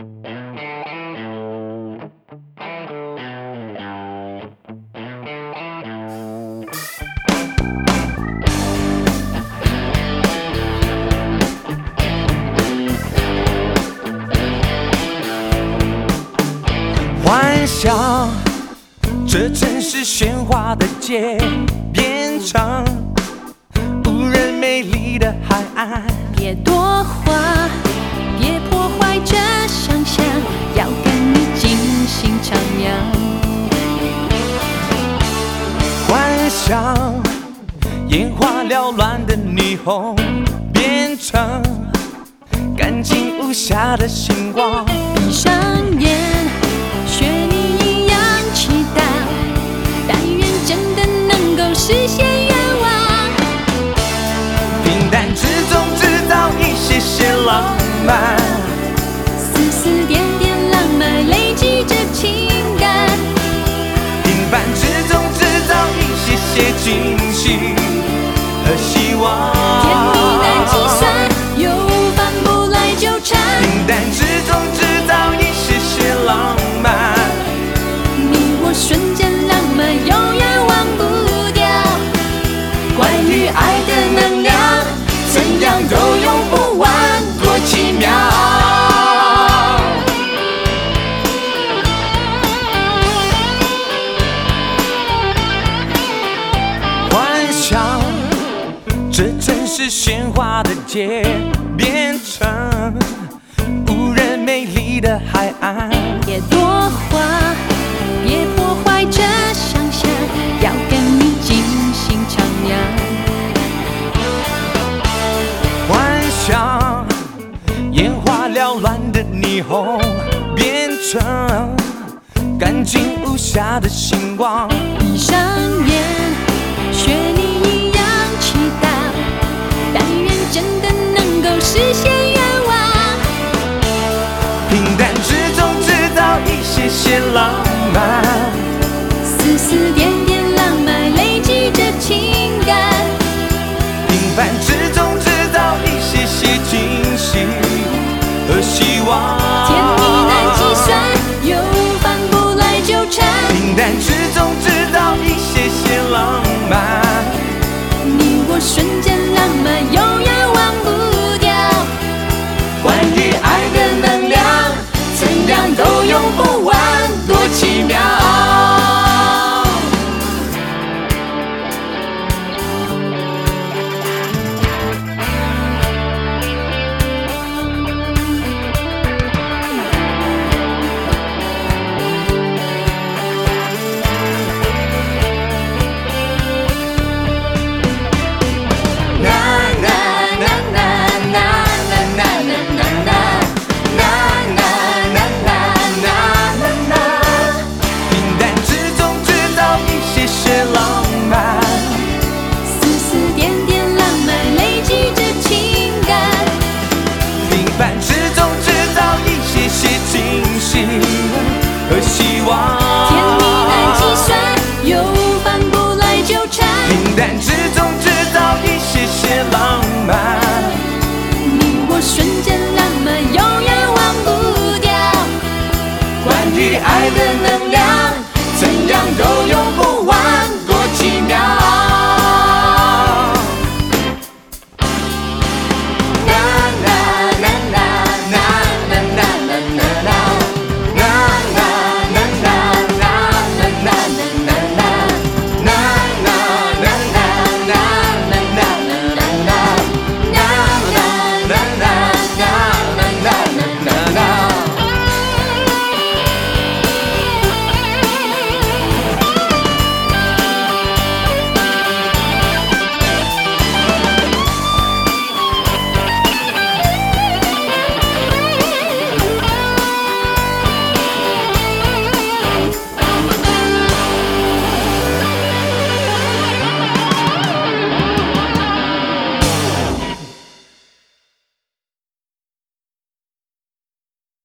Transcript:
幻想这城市喧哗的街变成无人美丽的海岸。 别多话，别破坏这想象，要跟你尽兴徜徉。 幻想眼花缭乱的霓虹变成干净无瑕的星光。 闭上眼，学你一样祈祷，但愿真的能够实现愿望。 平淡之中制造一些些浪漫， 丝丝点点浪漫累积着情感。 平凡之中制造一些些惊喜和希望。 甜蜜难计算，又翻不来纠缠。 平淡之中制造一些些浪漫， 你我瞬间浪漫，永远忘不掉。关于爱的能量，怎样都用不完，多奇妙。 幻想这城市喧哗的街变成无人美丽的海岸。 别多话，别破坏这想象，要跟你尽兴徜徉。 幻想眼花缭乱的霓虹变成干净无瑕的星光。 闭上眼，学你一样祈祷，但愿真的能够实现愿望。 平淡之中制造一些些浪漫， 丝丝点点浪漫累积着情感。 平凡之中制造一些些惊喜和希望。 甜蜜难计算，又翻不来纠缠。 平淡之中制造一些些浪漫， 你我瞬间浪漫，永远忘不掉。关于爱的能量，怎样都用不完，多奇妙。 平淡之中制造一些些浪漫， 丝丝点点浪漫累积着情感。 平凡之中制造一些些惊喜和希望。 甜蜜难计算，又翻不来纠缠。 平淡之中制造一些些浪漫， 你我瞬间浪漫，永远忘不掉。关于爱的能量，怎样都用不完。